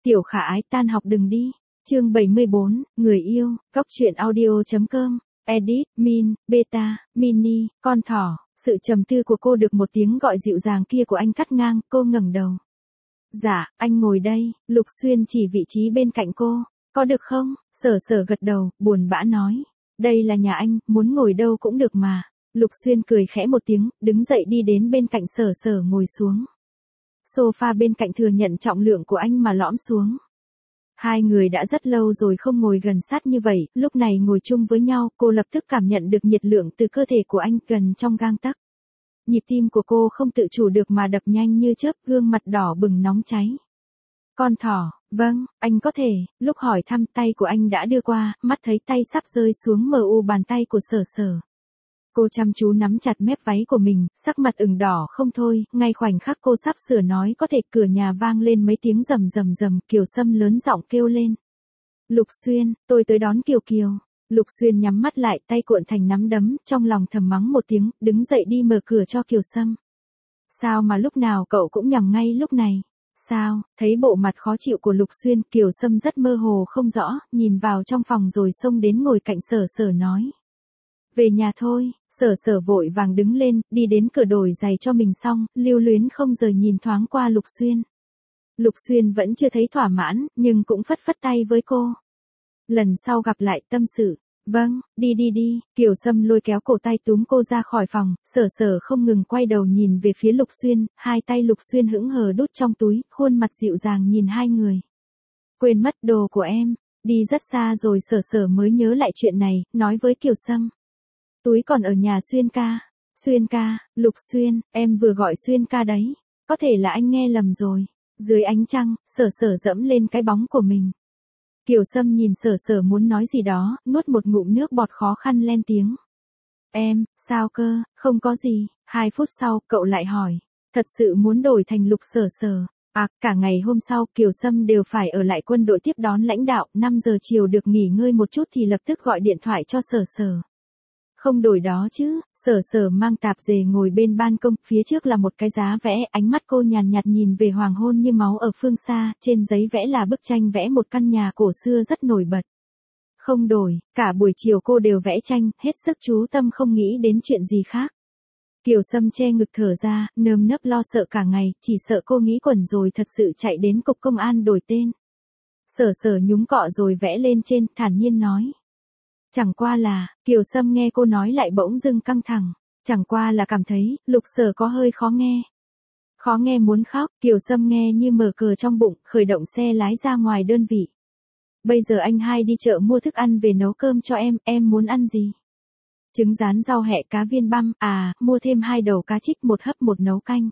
Tiểu Khả Ái tan học đừng đi. Chương 74, người yêu, góc truyện audio.com, edit, min, beta, mini, con thỏ. Sự trầm tư của cô được một tiếng gọi dịu dàng kia của anh cắt ngang, cô ngẩng đầu. Dạ, anh ngồi đây. Lục Xuyên chỉ vị trí bên cạnh cô. Có được không? Sở Sở gật đầu, buồn bã nói. Đây là nhà anh, muốn ngồi đâu cũng được mà. Lục Xuyên cười khẽ một tiếng, đứng dậy đi đến bên cạnh Sở Sở ngồi xuống. Sofa bên cạnh thừa nhận trọng lượng của anh mà lõm xuống. Hai người đã rất lâu rồi không ngồi gần sát như vậy, lúc này ngồi chung với nhau, cô lập tức cảm nhận được nhiệt lượng từ cơ thể của anh gần trong gang tấc. Nhịp tim của cô không tự chủ được mà đập nhanh như chớp, gương mặt đỏ bừng nóng cháy. Con thỏ, vâng, anh có thể. Lúc hỏi thăm tay của anh đã đưa qua, mắt thấy tay sắp rơi xuống bàn tay của Sở Sở. Cô chăm chú nắm chặt mép váy của mình, sắc mặt ửng đỏ không thôi, ngay khoảnh khắc cô sắp sửa nói có thể, cửa nhà vang lên mấy tiếng rầm rầm rầm, Kiều Sâm lớn giọng kêu lên. Lục Xuyên, tôi tới đón Kiều Kiều. Lục Xuyên nhắm mắt lại, tay cuộn thành nắm đấm, trong lòng thầm mắng một tiếng, đứng dậy đi mở cửa cho Kiều Sâm. Sao mà lúc nào cậu cũng nhầm ngay lúc này? Sao? Thấy bộ mặt khó chịu của Lục Xuyên, Kiều Sâm rất mơ hồ không rõ, nhìn vào trong phòng rồi xông đến ngồi cạnh Sở Sở nói. Về nhà thôi. Sở Sở vội vàng đứng lên, đi đến cửa đổi giày cho mình xong, lưu luyến không rời nhìn thoáng qua Lục Xuyên. Lục Xuyên vẫn chưa thấy thỏa mãn, nhưng cũng phất phất tay với cô. Lần sau gặp lại tâm sự. Vâng, đi đi đi. Kiều Sâm lôi kéo cổ tay túm cô ra khỏi phòng, Sở Sở không ngừng quay đầu nhìn về phía Lục Xuyên, hai tay Lục Xuyên hững hờ đút trong túi, khuôn mặt dịu dàng nhìn hai người. Quên mất đồ của em. Đi rất xa rồi Sở Sở mới nhớ lại chuyện này, nói với Kiều Sâm. Túi còn ở nhà Xuyên ca. Xuyên ca, Lục Xuyên, em vừa gọi Xuyên ca đấy. Có thể là anh nghe lầm rồi. Dưới ánh trăng, Sở Sở dẫm lên cái bóng của mình. Kiều Sâm nhìn Sở Sở muốn nói gì đó, nuốt một ngụm nước bọt khó khăn lên tiếng. Em, sao cơ, không có gì. 2 phút sau, cậu lại hỏi. Thật sự muốn đổi thành Lục Sở Sở. À, cả ngày hôm sau, Kiều Sâm đều phải ở lại quân đội tiếp đón lãnh đạo, 5 giờ chiều được nghỉ ngơi một chút thì lập tức gọi điện thoại cho Sở Sở. Không đổi đó chứ. Sở Sở mang tạp dề ngồi bên ban công, phía trước là một cái giá vẽ, ánh mắt cô nhàn nhạt nhìn về hoàng hôn như máu ở phương xa, trên giấy vẽ là bức tranh vẽ một căn nhà cổ xưa rất nổi bật. Không đổi, cả buổi chiều cô đều vẽ tranh, hết sức chú tâm không nghĩ đến chuyện gì khác. Kiều Sâm che ngực thở ra, nơm nớp lo sợ cả ngày, chỉ sợ cô nghĩ quẩn rồi thật sự chạy đến cục công an đổi tên. Sở Sở nhúng cọ rồi vẽ lên trên, thản nhiên nói. Chẳng qua là, Kiều Sâm nghe cô nói lại bỗng dưng căng thẳng. Chẳng qua là cảm thấy, Lục Sở có hơi khó nghe. Khó nghe muốn khóc, Kiều Sâm nghe như mở cờ trong bụng, khởi động xe lái ra ngoài đơn vị. Bây giờ anh hai đi chợ mua thức ăn về nấu cơm cho em muốn ăn gì? Trứng rán rau hẹ cá viên băm, mua thêm 2 đầu cá trích, 1 hấp 1 nấu canh.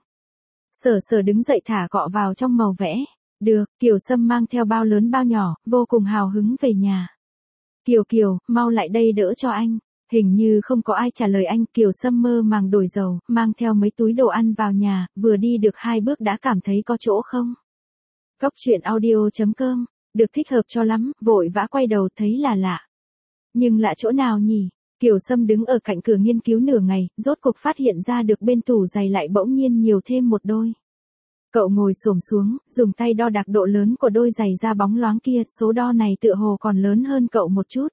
Sở Sở đứng dậy thả gọ vào trong màu vẽ. Được, Kiều Sâm mang theo bao lớn bao nhỏ, vô cùng hào hứng về nhà. Kiều Kiều, mau lại đây đỡ cho anh. Hình như không có ai trả lời anh, Kiều Sâm mơ màng đổi dầu, mang theo mấy túi đồ ăn vào nhà, vừa đi được 2 bước đã cảm thấy có chỗ không. Góc truyện audio.com, được thích hợp cho lắm, vội vã quay đầu thấy là lạ. Nhưng lạ chỗ nào nhỉ? Kiều Sâm đứng ở cạnh cửa nghiên cứu nửa ngày, rốt cuộc phát hiện ra được bên tủ giày lại bỗng nhiên nhiều thêm một đôi. Cậu ngồi xổm xuống, dùng tay đo đạc độ lớn của đôi giày da bóng loáng kia, số đo này tựa hồ còn lớn hơn cậu một chút.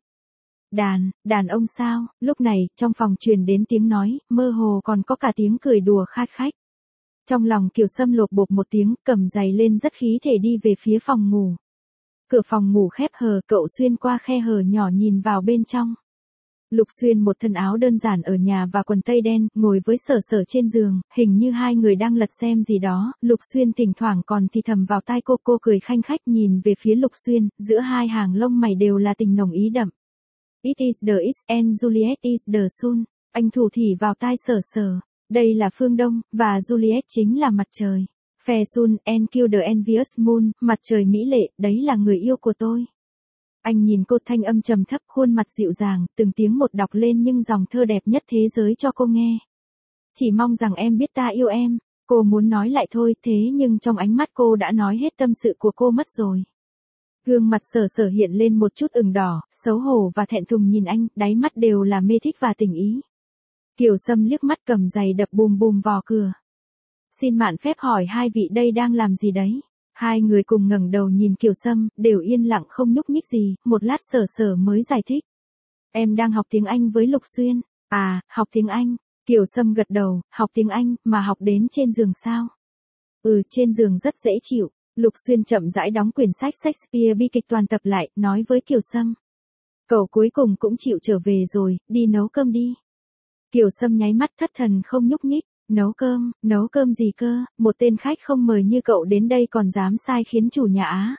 Đàn ông sao? Lúc này, trong phòng truyền đến tiếng nói, mơ hồ còn có cả tiếng cười đùa khát khách. Trong lòng Kiều Sâm lột bột một tiếng, cầm giày lên rất khí thể đi về phía phòng ngủ. Cửa phòng ngủ khép hờ, cậu xuyên qua khe hở nhỏ nhìn vào bên trong. Lục Xuyên một thân áo đơn giản ở nhà và quần tây đen, ngồi với Sở Sở trên giường, hình như hai người đang lật xem gì đó, Lục Xuyên thỉnh thoảng còn thì thầm vào tai cô cười khanh khách nhìn về phía Lục Xuyên, giữa hai hàng lông mày đều là tình nồng ý đậm. It is the is and Juliet is the sun. Anh thủ thỉ vào tai Sở Sở. Đây là phương Đông, và Juliet chính là mặt trời. Fair sun and kill the envious moon, mặt trời mỹ lệ, đấy là người yêu của tôi. Anh nhìn cô, thanh âm trầm thấp, khuôn mặt dịu dàng, từng tiếng một đọc lên nhưng dòng thơ đẹp nhất thế giới cho cô nghe. Chỉ mong rằng em biết ta yêu em. Cô muốn nói lại thôi, thế nhưng trong ánh mắt cô đã nói hết tâm sự của cô mất rồi. Gương mặt Sở Sở hiện lên một chút ửng đỏ, xấu hổ và thẹn thùng nhìn anh, đáy mắt đều là mê thích và tình ý. Kiều Sâm liếc mắt cầm giày đập bùm bùm vào cửa. Xin mạn phép hỏi hai vị đây đang làm gì đấy? Hai người cùng ngẩng đầu nhìn Kiều Sâm, đều yên lặng không nhúc nhích gì, một lát Sở Sở mới giải thích. Em đang học tiếng Anh với Lục Xuyên. À, học tiếng Anh. Kiều Sâm gật đầu, học tiếng Anh, mà học đến trên giường sao? Ừ, trên giường rất dễ chịu. Lục Xuyên chậm rãi đóng quyển sách Shakespeare bi kịch toàn tập lại, nói với Kiều Sâm. Cậu cuối cùng cũng chịu trở về rồi, đi nấu cơm đi. Kiều Sâm nháy mắt thất thần không nhúc nhích. Nấu cơm gì cơ, một tên khách không mời như cậu đến đây còn dám sai khiến chủ nhà á.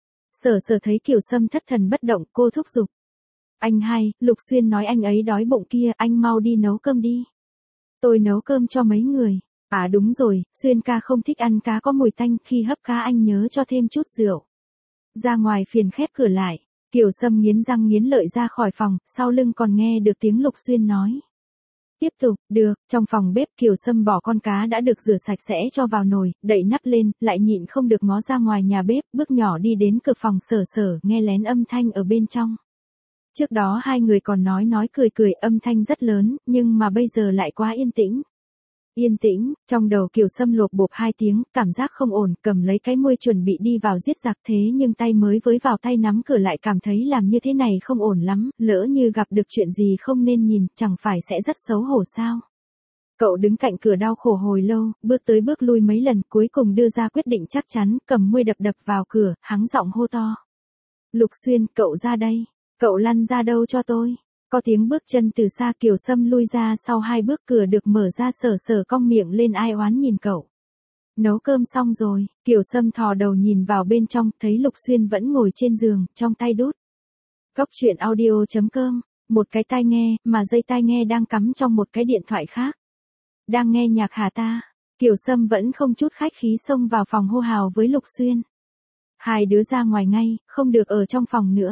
Sở Sở thấy Kiều Sâm thất thần bất động, cô thúc giục. Anh hai, Lục Xuyên nói anh ấy đói bụng kia, anh mau đi nấu cơm đi. Tôi nấu cơm cho mấy người. À đúng rồi, Xuyên ca không thích ăn cá có mùi tanh, khi hấp cá anh nhớ cho thêm chút rượu. Ra ngoài phiền khép cửa lại, Kiều Sâm nghiến răng nghiến lợi ra khỏi phòng, sau lưng còn nghe được tiếng Lục Xuyên nói. Tiếp tục, được, trong phòng bếp Kiều Sâm bỏ con cá đã được rửa sạch sẽ cho vào nồi, đậy nắp lên, lại nhịn không được ngó ra ngoài nhà bếp, bước nhỏ đi đến cửa phòng Sở Sở, nghe lén âm thanh ở bên trong. Trước đó hai người còn nói cười cười, âm thanh rất lớn, nhưng mà bây giờ lại quá yên tĩnh. Yên tĩnh, trong đầu Kiều Sâm lộp bộp hai tiếng, cảm giác không ổn, cầm lấy cái môi chuẩn bị đi vào giết giặc, thế nhưng tay mới với vào tay nắm cửa lại cảm thấy làm như thế này không ổn lắm, lỡ như gặp được chuyện gì không nên nhìn, chẳng phải sẽ rất xấu hổ sao. Cậu đứng cạnh cửa đau khổ hồi lâu, bước tới bước lui mấy lần, cuối cùng đưa ra quyết định chắc chắn, cầm môi đập vào cửa, hắng giọng hô to. Lục Xuyên, cậu ra đây. Cậu lăn ra đâu cho tôi. Có tiếng bước chân từ xa, Kiều Sâm lui ra sau hai bước, cửa được mở ra, Sở Sở cong miệng lên ai oán nhìn cậu. Nấu cơm xong rồi, Kiều Sâm thò đầu nhìn vào bên trong, thấy Lục Xuyên vẫn ngồi trên giường, trong tay đút. Cóc truyện audio.com, một cái tai nghe, mà dây tai nghe đang cắm trong một cái điện thoại khác. Đang nghe nhạc hả ta? Kiều Sâm vẫn không chút khách khí xông vào phòng hô hào với Lục Xuyên. Hai đứa ra ngoài ngay, không được ở trong phòng nữa.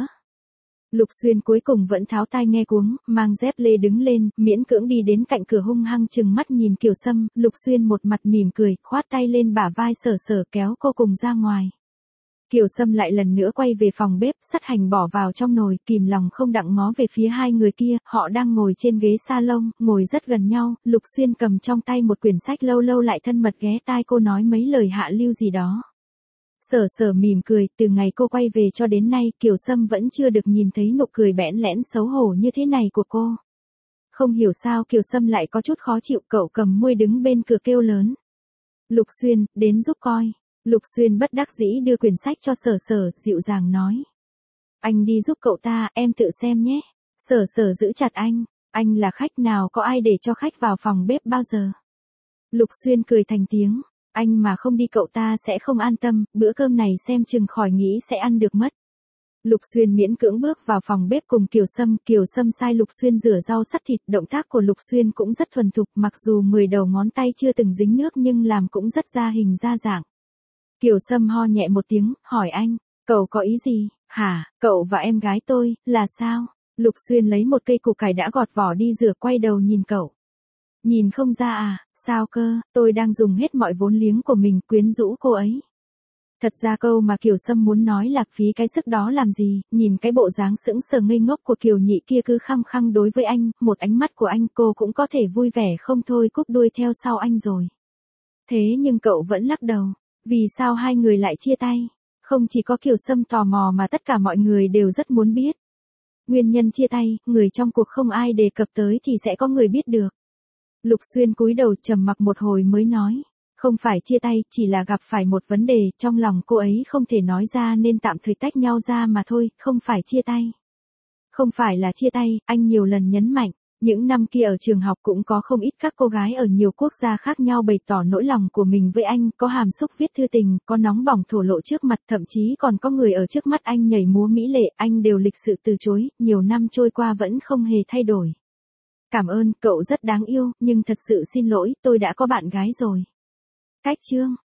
Lục Xuyên cuối cùng vẫn tháo tai nghe cuống, mang dép lê đứng lên, miễn cưỡng đi đến cạnh cửa hung hăng chừng mắt nhìn Kiều Sâm, Lục Xuyên một mặt mỉm cười, khoát tay lên bả vai Sở Sở kéo cô cùng ra ngoài. Kiều Sâm lại lần nữa quay về phòng bếp, sắt hành bỏ vào trong nồi, kìm lòng không đặng ngó về phía hai người kia, họ đang ngồi trên ghế salon, ngồi rất gần nhau, Lục Xuyên cầm trong tay một quyển sách, lâu lâu lại thân mật ghé tai cô nói mấy lời hạ lưu gì đó. Sở Sở mỉm cười, từ ngày cô quay về cho đến nay, Kiều Sâm vẫn chưa được nhìn thấy nụ cười bẽn lẽn xấu hổ như thế này của cô. Không hiểu sao Kiều Sâm lại có chút khó chịu, cậu cầm môi đứng bên cửa kêu lớn. Lục Xuyên, đến giúp coi. Lục Xuyên bất đắc dĩ đưa quyển sách cho Sở Sở, dịu dàng nói. Anh đi giúp cậu ta, em tự xem nhé. Sở Sở giữ chặt anh là khách, nào có ai để cho khách vào phòng bếp bao giờ. Lục Xuyên cười thành tiếng. Anh mà không đi cậu ta sẽ không an tâm, bữa cơm này xem chừng khỏi nghĩ sẽ ăn được mất. Lục Xuyên miễn cưỡng bước vào phòng bếp cùng Kiều Sâm sai Lục Xuyên rửa rau sắt thịt, động tác của Lục Xuyên cũng rất thuần thục, mặc dù 10 đầu ngón tay chưa từng dính nước nhưng làm cũng rất ra hình ra dạng. Kiều Sâm ho nhẹ một tiếng, hỏi anh, cậu có ý gì, hả, cậu và em gái tôi, là sao? Lục Xuyên lấy một cây củ cải đã gọt vỏ đi rửa, quay đầu nhìn cậu. Nhìn không ra à, sao cơ, tôi đang dùng hết mọi vốn liếng của mình quyến rũ cô ấy. Thật ra câu mà Kiều Sâm muốn nói là phí cái sức đó làm gì, nhìn cái bộ dáng sững sờ ngây ngốc của Kiều Nhị kia cứ khăng khăng đối với anh, một ánh mắt của anh cô cũng có thể vui vẻ không thôi cúp đuôi theo sau anh rồi. Thế nhưng cậu vẫn lắc đầu, vì sao hai người lại chia tay? Không chỉ có Kiều Sâm tò mò mà tất cả mọi người đều rất muốn biết. Nguyên nhân chia tay, người trong cuộc không ai đề cập tới thì sẽ có người biết được. Lục Xuyên cúi đầu trầm mặc một hồi mới nói, không phải chia tay, chỉ là gặp phải một vấn đề, trong lòng cô ấy không thể nói ra nên tạm thời tách nhau ra mà thôi, không phải chia tay. Không phải là chia tay, anh nhiều lần nhấn mạnh, những năm kia ở trường học cũng có không ít các cô gái ở nhiều quốc gia khác nhau bày tỏ nỗi lòng của mình với anh, có hàm xúc viết thư tình, có nóng bỏng thổ lộ trước mặt, thậm chí còn có người ở trước mắt anh nhảy múa mỹ lệ, anh đều lịch sự từ chối, nhiều năm trôi qua vẫn không hề thay đổi. Cảm ơn, cậu rất đáng yêu, nhưng thật sự xin lỗi, tôi đã có bạn gái rồi. Cách chương